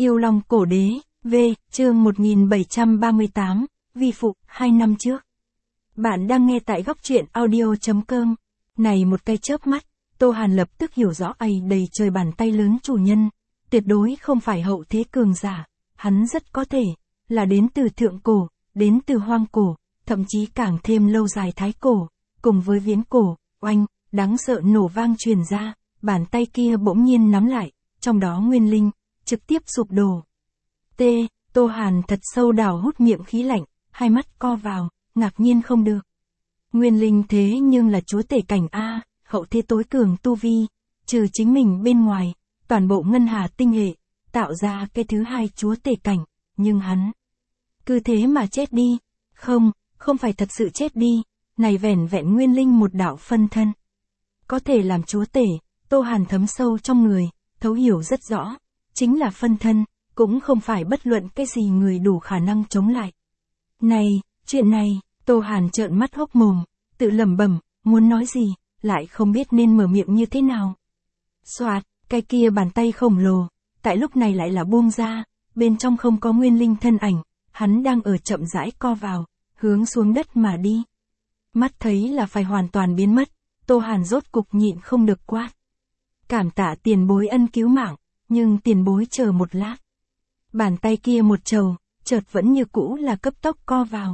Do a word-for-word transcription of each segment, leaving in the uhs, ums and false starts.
Yêu Long Cổ Đế, V, chương một nghìn bảy trăm ba mươi tám, vi phụ, hai năm trước. Bạn đang nghe tại góc truyện audio chấm com. Này một cái chớp mắt, Tô Hàn lập tức hiểu rõ ầy đầy trời bàn tay lớn chủ nhân, tuyệt đối không phải hậu thế cường giả, hắn rất có thể là đến từ thượng cổ, đến từ hoang cổ, thậm chí càng thêm lâu dài thái cổ, cùng với viễn cổ. Oanh, đáng sợ nổ vang truyền ra, bàn tay kia bỗng nhiên nắm lại, trong đó nguyên linh trực tiếp sụp đổ. T, Tô Hàn thật sâu đào hút miệng khí lạnh, hai mắt co vào, ngạc nhiên không được. Nguyên linh thế nhưng là chúa tể cảnh A, hậu thế tối cường tu vi, trừ chính mình bên ngoài, toàn bộ ngân hà tinh hệ, tạo ra cái thứ hai chúa tể cảnh, nhưng hắn cứ thế mà chết đi. Không, không phải thật sự chết đi, này vẻn vẹn nguyên linh một đạo phân thân. Có thể làm chúa tể, Tô Hàn thấm sâu trong người, thấu hiểu rất rõ, chính là phân thân, cũng không phải bất luận cái gì người đủ khả năng chống lại. Này, chuyện này, Tô Hàn trợn mắt hốc mồm, tự lẩm bẩm, muốn nói gì, lại không biết nên mở miệng như thế nào. Soạt, cái kia bàn tay khổng lồ, tại lúc này lại là buông ra, bên trong không có nguyên linh thân ảnh, hắn đang ở chậm rãi co vào, hướng xuống đất mà đi. Mắt thấy là phải hoàn toàn biến mất, Tô Hàn rốt cục nhịn không được quát. Cảm tạ tiền bối ân cứu mạng, nhưng tiền bối chờ một lát. Bàn tay kia một trầu, chợt vẫn như cũ là cấp tốc co vào.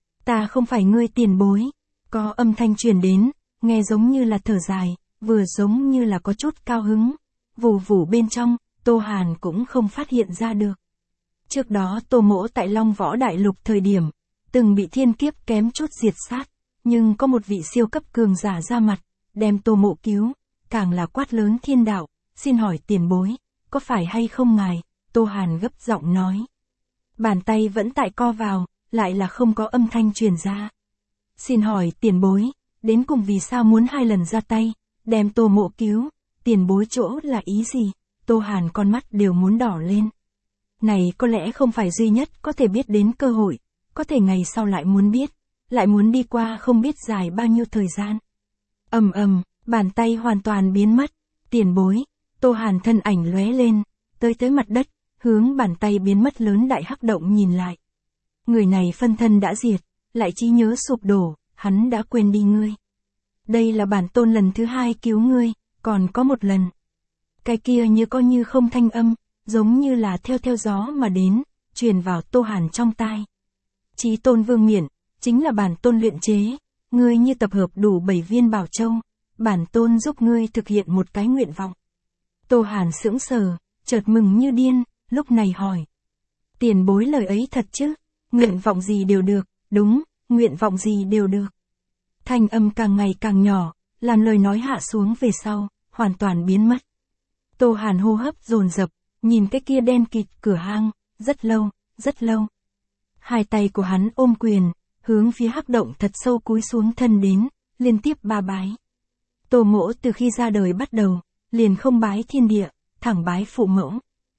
Ta không phải ngươi tiền bối, có âm thanh truyền đến, nghe giống như là thở dài, vừa giống như là có chút cao hứng. Vù vù bên trong, Tô Hàn cũng không phát hiện ra được. Trước đó Tô Mỗ tại Long Võ Đại Lục thời điểm, từng bị thiên kiếp kém chút diệt sát, nhưng có một vị siêu cấp cường giả ra mặt, đem Tô Mộ cứu, càng là quát lớn thiên đạo, xin hỏi tiền bối, có phải hay không ngài? Tô Hàn gấp giọng nói. Bàn tay vẫn tại co vào, lại là không có âm thanh truyền ra. Xin hỏi tiền bối, đến cùng vì sao muốn hai lần ra tay, đem Tô Mộ cứu, tiền bối chỗ là ý gì? Tô Hàn con mắt đều muốn đỏ lên. Này có lẽ không phải duy nhất có thể biết đến cơ hội, có thể ngày sau lại muốn biết, lại muốn đi qua không biết dài bao nhiêu thời gian. Ầm ầm, bàn tay hoàn toàn biến mất, tiền bối, Tô Hàn thân ảnh lóe lên, tới tới mặt đất, hướng bàn tay biến mất lớn đại hắc động nhìn lại. Người này phân thân đã diệt, lại trí nhớ sụp đổ, hắn đã quên đi ngươi. Đây là bản tôn lần thứ hai cứu ngươi, còn có một lần. Cái kia như có như không thanh âm, giống như là theo theo gió mà đến, truyền vào Tô Hàn trong tai. Chí tôn vương miện, chính là bản tôn luyện chế, ngươi như tập hợp đủ bảy viên bảo châu, bản tôn giúp ngươi thực hiện một cái nguyện vọng. Tô Hàn sững sờ, chợt mừng như điên, lúc này hỏi. Tiền bối lời ấy thật chứ, nguyện vọng gì đều được, đúng, nguyện vọng gì đều được. Thanh âm càng ngày càng nhỏ, làm lời nói hạ xuống về sau, hoàn toàn biến mất. Tô Hàn hô hấp dồn dập, nhìn cái kia đen kịt cửa hang, rất lâu, rất lâu. Hai tay của hắn ôm quyền, hướng phía hắc động thật sâu cúi xuống thân đến, liên tiếp ba bái. Tô Mỗ từ khi ra đời bắt đầu, liền không bái thiên địa, thẳng bái phụ mẫu.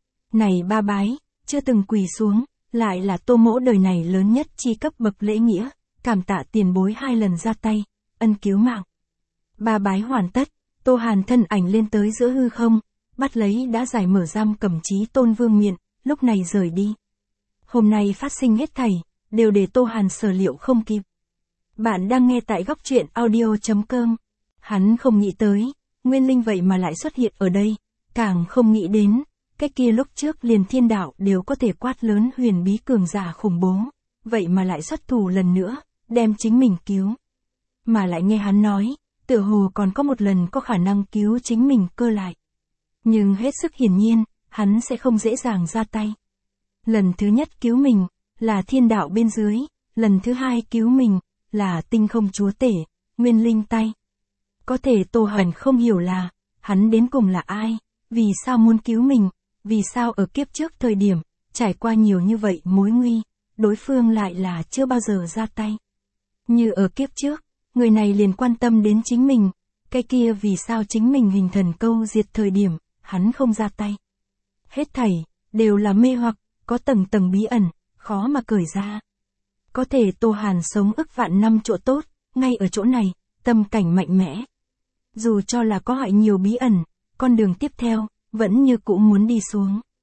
Này ba bái, chưa từng quỳ xuống, lại là Tô Mỗ đời này lớn nhất chi cấp bậc lễ nghĩa, cảm tạ tiền bối hai lần ra tay, ân cứu mạng. Ba bái hoàn tất, Tô Hàn thân ảnh lên tới giữa hư không, bắt lấy đã giải mở giam cầm Chí tôn vương miện, lúc này rời đi. Hôm nay phát sinh hết thảy, đều để Tô Hàn sở liệu không kịp. Bạn đang nghe tại góc truyện audio chấm com. Hắn không nghĩ tới, nguyên linh vậy mà lại xuất hiện ở đây, càng không nghĩ đến, cái kia lúc trước liền thiên đạo đều có thể quát lớn huyền bí cường giả khủng bố, vậy mà lại xuất thủ lần nữa, đem chính mình cứu. Mà lại nghe hắn nói, tựa hồ còn có một lần có khả năng cứu chính mình cơ lại. Nhưng hết sức hiển nhiên, hắn sẽ không dễ dàng ra tay. Lần thứ nhất cứu mình, là thiên đạo bên dưới, lần thứ hai cứu mình, là tinh không chúa tể, nguyên linh tay. Có thể Tô Hàn không hiểu là, hắn đến cùng là ai, vì sao muốn cứu mình, vì sao ở kiếp trước thời điểm, trải qua nhiều như vậy mối nguy, đối phương lại là chưa bao giờ ra tay. Như ở kiếp trước, người này liền quan tâm đến chính mình, cái kia vì sao chính mình hình thần câu diệt thời điểm, hắn không ra tay. Hết thảy, đều là mê hoặc, có tầng tầng bí ẩn, khó mà cởi ra. Có thể Tô Hàn sống ức vạn năm chỗ tốt, ngay ở chỗ này, tâm cảnh mạnh mẽ. Dù cho là có hại nhiều bí ẩn, con đường tiếp theo, vẫn như cũ muốn đi xuống.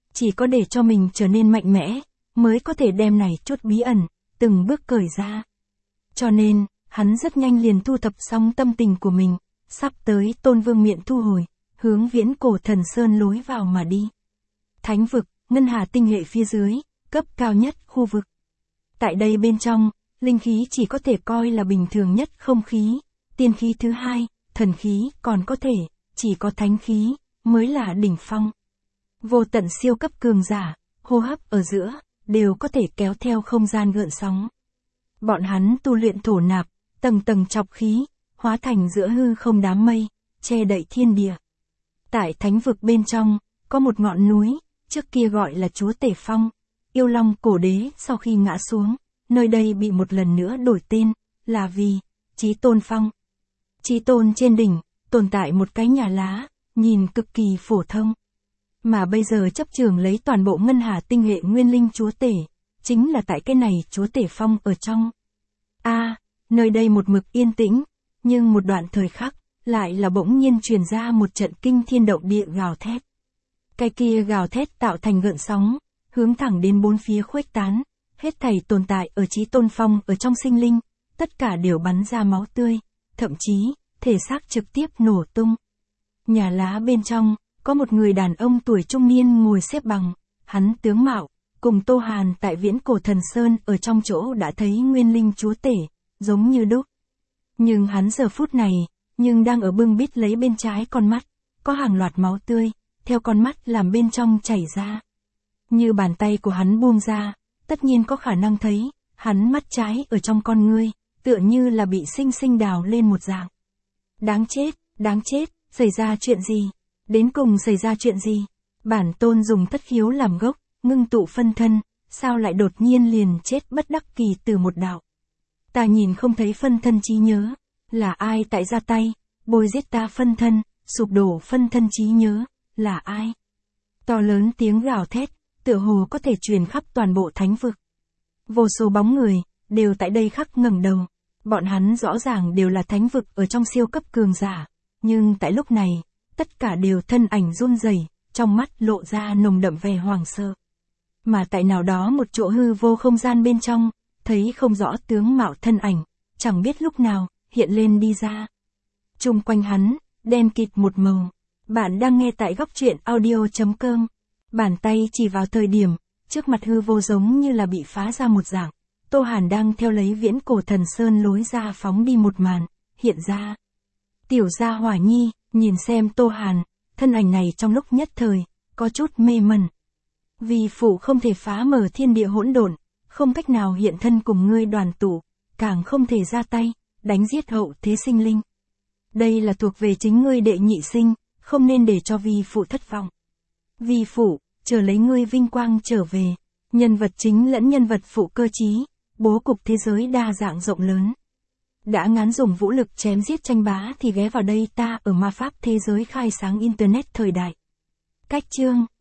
Chỉ có để cho mình trở nên mạnh mẽ, mới có thể đem này chút bí ẩn, từng bước cởi ra. Cho nên, hắn rất nhanh liền thu thập xong tâm tình của mình, sắp tới Tôn Vương miệng thu hồi, hướng Viễn Cổ Thần Sơn lối vào mà đi. Thánh vực, ngân hà tinh hệ phía dưới, cấp cao nhất khu vực. Tại đây bên trong, linh khí chỉ có thể coi là bình thường nhất không khí, tiên khí thứ hai, thần khí còn có thể, chỉ có thánh khí, mới là đỉnh phong. Vô tận siêu cấp cường giả, hô hấp ở giữa, đều có thể kéo theo không gian gợn sóng. Bọn hắn tu luyện thổ nạp, tầng tầng chọc khí, hóa thành giữa hư không đám mây, che đậy thiên địa. Tại thánh vực bên trong, có một ngọn núi, trước kia gọi là Chúa Tể Phong, yêu long cổ đế sau khi ngã xuống, nơi đây bị một lần nữa đổi tên, là vì Chí Tôn Phong. Chí Tôn trên đỉnh, tồn tại một cái nhà lá, nhìn cực kỳ phổ thông. Mà bây giờ chấp trường lấy toàn bộ ngân hà tinh hệ nguyên linh chúa tể, chính là tại cái này Chúa Tể Phong ở trong. A, à, nơi đây một mực yên tĩnh, nhưng một đoạn thời khắc, lại là bỗng nhiên truyền ra một trận kinh thiên động địa gào thét. Cái kia gào thét tạo thành gợn sóng, hướng thẳng đến bốn phía khuếch tán, hết thảy tồn tại ở Chí Tôn Phong ở trong sinh linh, tất cả đều bắn ra máu tươi, thậm chí, thể xác trực tiếp nổ tung. Nhà lá bên trong, có một người đàn ông tuổi trung niên ngồi xếp bằng, hắn tướng mạo, cùng Tô Hàn tại Viễn Cổ Thần Sơn ở trong chỗ đã thấy nguyên linh chúa tể, giống như đúc. Nhưng hắn giờ phút này, nhưng đang ở bưng bít lấy bên trái con mắt, có hàng loạt máu tươi, theo con mắt làm bên trong chảy ra. Như bàn tay của hắn buông ra, tất nhiên có khả năng thấy, hắn mắt trái ở trong con ngươi, tựa như là bị sinh sinh đào lên một dạng. Đáng chết, đáng chết, xảy ra chuyện gì? Đến cùng xảy ra chuyện gì? Bản tôn dùng thất khiếu làm gốc, ngưng tụ phân thân, sao lại đột nhiên liền chết bất đắc kỳ từ một đạo? Ta nhìn không thấy phân thân trí nhớ, là ai tại ra tay, bôi giết ta phân thân, sụp đổ phân thân trí nhớ, là ai? To lớn tiếng gào thét, tựa hồ có thể truyền khắp toàn bộ thánh vực. Vô số bóng người, đều tại đây khắc ngẩng đầu, bọn hắn rõ ràng đều là thánh vực ở trong siêu cấp cường giả, nhưng tại lúc này, tất cả đều thân ảnh run rẩy, trong mắt lộ ra nồng đậm vẻ hoảng sợ. Mà tại nào đó một chỗ hư vô không gian bên trong, thấy không rõ tướng mạo thân ảnh, chẳng biết lúc nào, hiện lên đi ra. Chung quanh hắn, đen kịt một màu. Bạn đang nghe tại góc truyện audio chấm com. Bàn tay chỉ vào thời điểm, trước mặt hư vô giống như là bị phá ra một dạng. Tô Hàn đang theo lấy Viễn Cổ Thần Sơn lối ra phóng đi một màn, hiện ra. Tiểu gia hỏa nhi, nhìn xem Tô Hàn, thân ảnh này trong lúc nhất thời, có chút mê mẩn. Vì phụ không thể phá mở thiên địa hỗn độn, không cách nào hiện thân cùng ngươi đoàn tụ, càng không thể ra tay, đánh giết hậu thế sinh linh. Đây là thuộc về chính ngươi đệ nhị sinh, không nên để cho vi phụ thất vọng. Vi phụ, chờ lấy ngươi vinh quang trở về, nhân vật chính lẫn nhân vật phụ cơ trí, bố cục thế giới đa dạng rộng lớn. Đã ngán dùng vũ lực chém giết tranh bá thì ghé vào đây ta ở ma pháp thế giới khai sáng internet thời đại. Cách chương